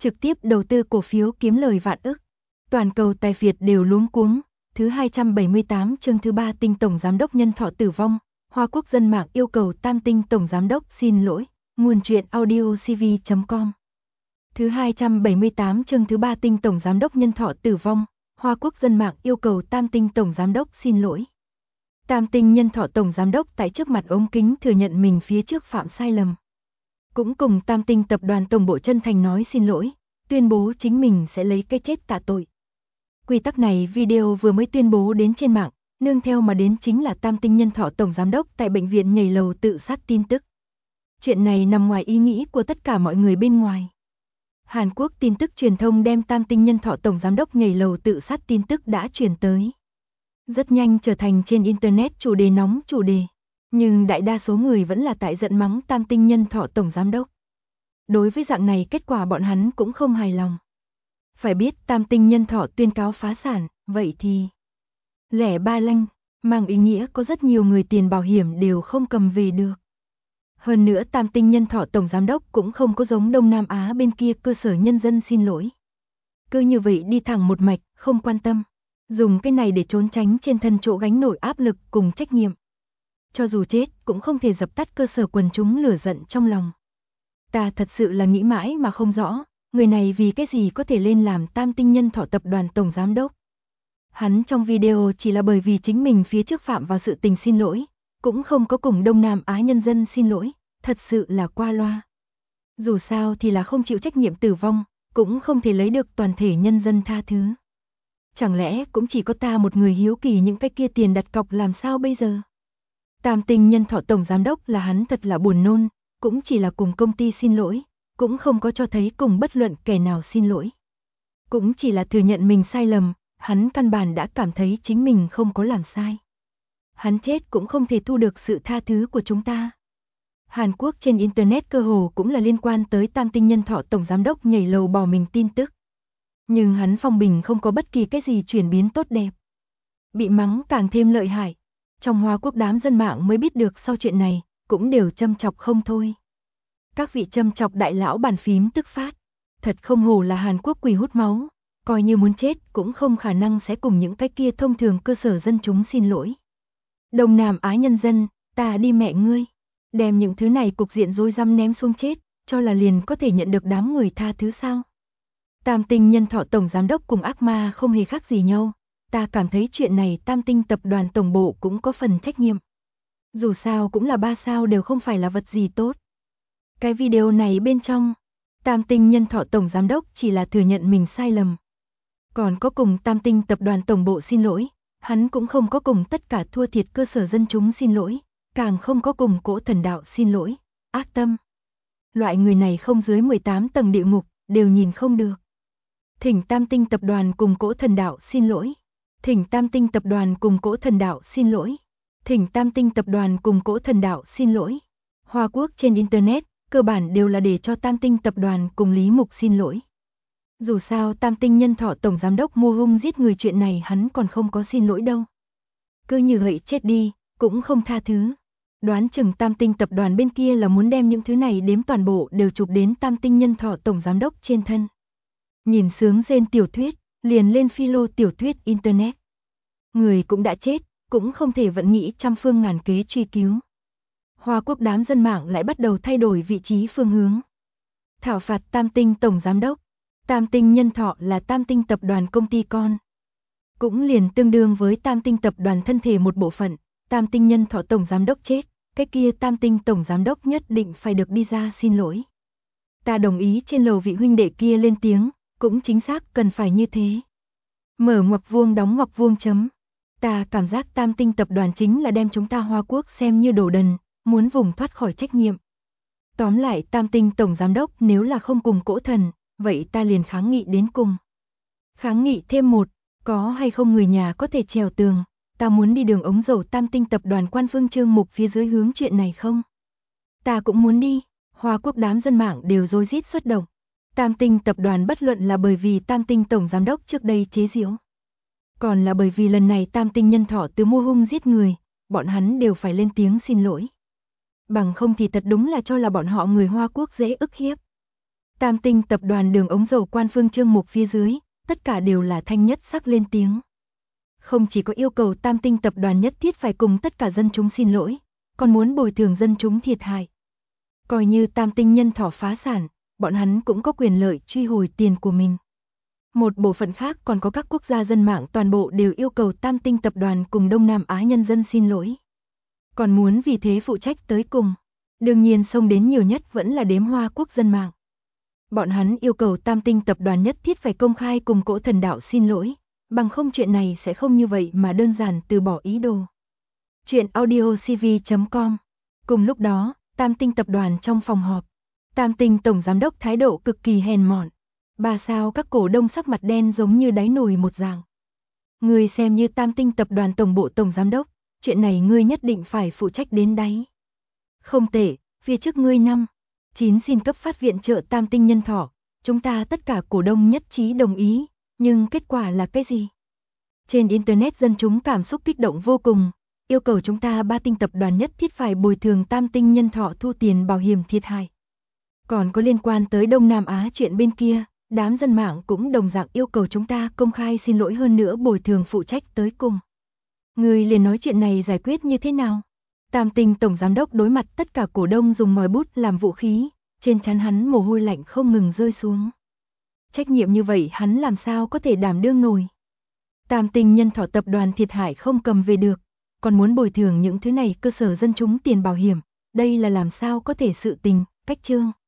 trực tiếp đầu tư cổ phiếu kiếm lời vạn ức. Toàn cầu tài phiệt đều luống cuống. Thứ 278 chương thứ 3 Tinh Tổng Giám đốc Nhân Thọ tử vong. Hoa Quốc dân mạng yêu cầu Tam Tinh Tổng Giám đốc xin lỗi. Nguồn truyện audiocv.com. Thứ 278 chương thứ 3 Tinh Tổng Giám đốc Nhân Thọ tử vong. Hoa Quốc dân mạng yêu cầu Tam Tinh Tổng Giám đốc xin lỗi. Tam Tinh Nhân Thọ Tổng Giám đốc tại trước mặt ống kính thừa nhận mình phía trước phạm sai lầm. Cũng cùng Tam Tinh tập đoàn tổng bộ chân thành nói xin lỗi, tuyên bố chính mình sẽ lấy cái chết tạ tội. Quy tắc này video vừa mới tuyên bố đến trên mạng, nương theo mà đến chính là Tam Tinh Nhân Thọ Tổng Giám đốc tại bệnh viện nhảy lầu tự sát tin tức. Chuyện này nằm ngoài ý nghĩ của tất cả mọi người bên ngoài. Hàn Quốc tin tức truyền thông đem Tam Tinh Nhân Thọ Tổng Giám đốc nhảy lầu tự sát tin tức đã truyền tới. Rất nhanh trở thành trên Internet chủ đề nóng chủ đề. Nhưng đại đa số người vẫn là tại giận mắng Tam Tinh Nhân Thọ Tổng Giám đốc. Đối với dạng này kết quả bọn hắn cũng không hài lòng. Phải biết Tam Tinh Nhân Thọ tuyên cáo phá sản, vậy thì lẻ ba lanh, mang ý nghĩa có rất nhiều người tiền bảo hiểm đều không cầm về được. Hơn nữa Tam Tinh Nhân Thọ Tổng Giám đốc cũng không có giống Đông Nam Á bên kia cơ sở nhân dân xin lỗi. Cứ như vậy đi thẳng một mạch, không quan tâm. Dùng cái này để trốn tránh trên thân chỗ gánh nổi áp lực cùng trách nhiệm. Cho dù chết cũng không thể dập tắt cơ sở quần chúng lửa giận trong lòng. Ta thật sự là nghĩ mãi mà không rõ, người này vì cái gì có thể lên làm Tam Tinh Nhân Thọ tập đoàn tổng giám đốc. Hắn trong video chỉ là bởi vì chính mình phía trước phạm vào sự tình xin lỗi, cũng không có cùng Đông Nam Á nhân dân xin lỗi, thật sự là qua loa. Dù sao thì là không chịu trách nhiệm tử vong, cũng không thể lấy được toàn thể nhân dân tha thứ. Chẳng lẽ cũng chỉ có ta một người hiếu kỳ những cái kia tiền đặt cọc làm sao bây giờ? Tam Tinh Nhân Thọ Tổng Giám đốc là hắn thật là buồn nôn, cũng chỉ là cùng công ty xin lỗi, cũng không có cho thấy cùng bất luận kẻ nào xin lỗi. Cũng chỉ là thừa nhận mình sai lầm, hắn căn bản đã cảm thấy chính mình không có làm sai. Hắn chết cũng không thể thu được sự tha thứ của chúng ta. Hàn Quốc trên Internet cơ hồ cũng là liên quan tới Tam Tinh Nhân Thọ Tổng Giám đốc nhảy lầu bỏ mình tin tức. Nhưng hắn phong bình không có bất kỳ cái gì chuyển biến tốt đẹp. Bị mắng càng thêm lợi hại. Trong Hoa Quốc đám dân mạng mới biết được sau chuyện này, cũng đều châm chọc không thôi. Các vị châm chọc đại lão bàn phím tức phát. Thật không hổ là Hàn Quốc quỷ hút máu. Coi như muốn chết cũng không khả năng sẽ cùng những cái kia thông thường cơ sở dân chúng xin lỗi. Đông Nam Á nhân dân, ta đi mẹ ngươi. Đem những thứ này cục diện rối rắm ném xuống chết, cho là liền có thể nhận được đám người tha thứ sao? Tam Tinh Nhân Thọ Tổng Giám đốc cùng ác ma không hề khác gì nhau. Ta cảm thấy chuyện này Tam Tinh tập đoàn tổng bộ cũng có phần trách nhiệm. Dù sao cũng là 3 sao đều không phải là vật gì tốt. Cái video này bên trong, Tam Tinh Nhân Thọ Tổng Giám đốc chỉ là thừa nhận mình sai lầm. Còn có cùng Tam Tinh tập đoàn tổng bộ xin lỗi, hắn cũng không có cùng tất cả thua thiệt cơ sở dân chúng xin lỗi, càng không có cùng Cỗ Thần Đạo xin lỗi, ác tâm. Loại người này không dưới 18 tầng địa ngục, đều nhìn không được. Thỉnh Tam Tinh tập đoàn cùng Cỗ Thần Đạo xin lỗi. Thỉnh Tam Tinh tập đoàn cùng Cỗ Thần Đạo xin lỗi. Thỉnh Tam Tinh tập đoàn cùng Cỗ Thần Đạo xin lỗi. Hoa Quốc trên Internet, cơ bản đều là để cho Tam Tinh tập đoàn cùng Lý Mục xin lỗi. Dù sao Tam Tinh Nhân Thọ Tổng Giám đốc mua hung giết người chuyện này hắn còn không có xin lỗi đâu. Cứ như vậy chết đi, cũng không tha thứ. Đoán chừng Tam Tinh tập đoàn bên kia là muốn đem những thứ này đếm toàn bộ đều chụp đến Tam Tinh Nhân Thọ Tổng Giám đốc trên thân. Nhìn sướng rên tiểu thuyết, liền lên philo tiểu thuyết Internet. Người cũng đã chết, cũng không thể vận nghĩ trăm phương ngàn kế truy cứu. Hoa Quốc đám dân mạng lại bắt đầu thay đổi vị trí phương hướng. Thảo phạt Tam Tinh Tổng Giám đốc. Tam Tinh Nhân Thọ là Tam Tinh tập đoàn công ty con. Cũng liền tương đương với Tam Tinh tập đoàn thân thể một bộ phận. Tam Tinh Nhân Thọ Tổng Giám đốc chết, cái kia Tam Tinh Tổng Giám đốc nhất định phải được đi ra xin lỗi. Ta đồng ý trên lầu vị huynh đệ kia lên tiếng, cũng chính xác cần phải như thế. Mở ngoặc vuông đóng ngoặc vuông chấm. Ta cảm giác Tam Tinh tập đoàn chính là đem chúng ta Hoa Quốc xem như đồ đần, muốn vùng thoát khỏi trách nhiệm. Tóm lại Tam Tinh Tổng Giám đốc nếu là không cùng Cỗ Thần, vậy ta liền kháng nghị đến cùng. Kháng nghị thêm một, có hay không người nhà có thể trèo tường, ta muốn đi đường ống dầu Tam Tinh tập đoàn quan phương chương mục phía dưới hướng chuyện này không? Ta cũng muốn đi, Hoa Quốc đám dân mạng đều rối rít xuất động. Tam Tinh tập đoàn bất luận là bởi vì Tam Tinh Tổng Giám đốc trước đây chế giễu, còn là bởi vì lần này Tam Tinh Nhân Thọ từ mua hung giết người, bọn hắn đều phải lên tiếng xin lỗi. Bằng không thì thật đúng là cho là bọn họ người Hoa Quốc dễ ức hiếp. Tam Tinh tập đoàn đường ống dầu quan phương chương mục phía dưới, tất cả đều là thanh nhất sắc lên tiếng. Không chỉ có yêu cầu Tam Tinh tập đoàn nhất thiết phải cùng tất cả dân chúng xin lỗi, còn muốn bồi thường dân chúng thiệt hại. Coi như Tam Tinh nhân thọ phá sản, bọn hắn cũng có quyền lợi truy hồi tiền của mình. Một bộ phận khác còn có các quốc gia dân mạng toàn bộ đều yêu cầu Tam Tinh tập đoàn cùng Đông Nam Á nhân dân xin lỗi. Còn muốn vì thế phụ trách tới cùng. Đương nhiên xông đến nhiều nhất vẫn là đếm Hoa Quốc dân mạng. Bọn hắn yêu cầu Tam Tinh tập đoàn nhất thiết phải công khai cùng Cỗ Thần Đạo xin lỗi, bằng không chuyện này sẽ không như vậy mà đơn giản từ bỏ ý đồ. Chuyện audiocv.com. Cùng lúc đó, Tam Tinh tập đoàn trong phòng họp, Tam Tinh tổng giám đốc thái độ cực kỳ hèn mọn. Bà sao các cổ đông sắc mặt đen giống như đáy nồi một dạng. Ngươi xem như Tam Tinh tập đoàn tổng bộ tổng giám đốc, chuyện này ngươi nhất định phải phụ trách đến đáy. Không tệ, phía trước ngươi 9 xin cấp phát viện trợ Tam Tinh nhân thọ, chúng ta tất cả cổ đông nhất trí đồng ý, nhưng kết quả là cái gì? Trên Internet dân chúng cảm xúc kích động vô cùng, yêu cầu chúng ta Ba Tinh tập đoàn nhất thiết phải bồi thường Tam Tinh nhân thọ thu tiền bảo hiểm thiệt hại. Còn có liên quan tới Đông Nam Á chuyện bên kia, đám dân mạng cũng đồng dạng yêu cầu chúng ta công khai xin lỗi hơn nữa bồi thường phụ trách tới cùng. Người liền nói chuyện này giải quyết như thế nào? Tam Tinh tổng giám đốc đối mặt tất cả cổ đông dùng ngòi bút làm vũ khí, trên trán hắn mồ hôi lạnh không ngừng rơi xuống. Trách nhiệm như vậy hắn làm sao có thể đảm đương nổi? Tam Tinh nhân thọ tập đoàn thiệt hại không cầm về được, còn muốn bồi thường những thứ này cơ sở dân chúng tiền bảo hiểm, đây là làm sao có thể sự tình, cách chương.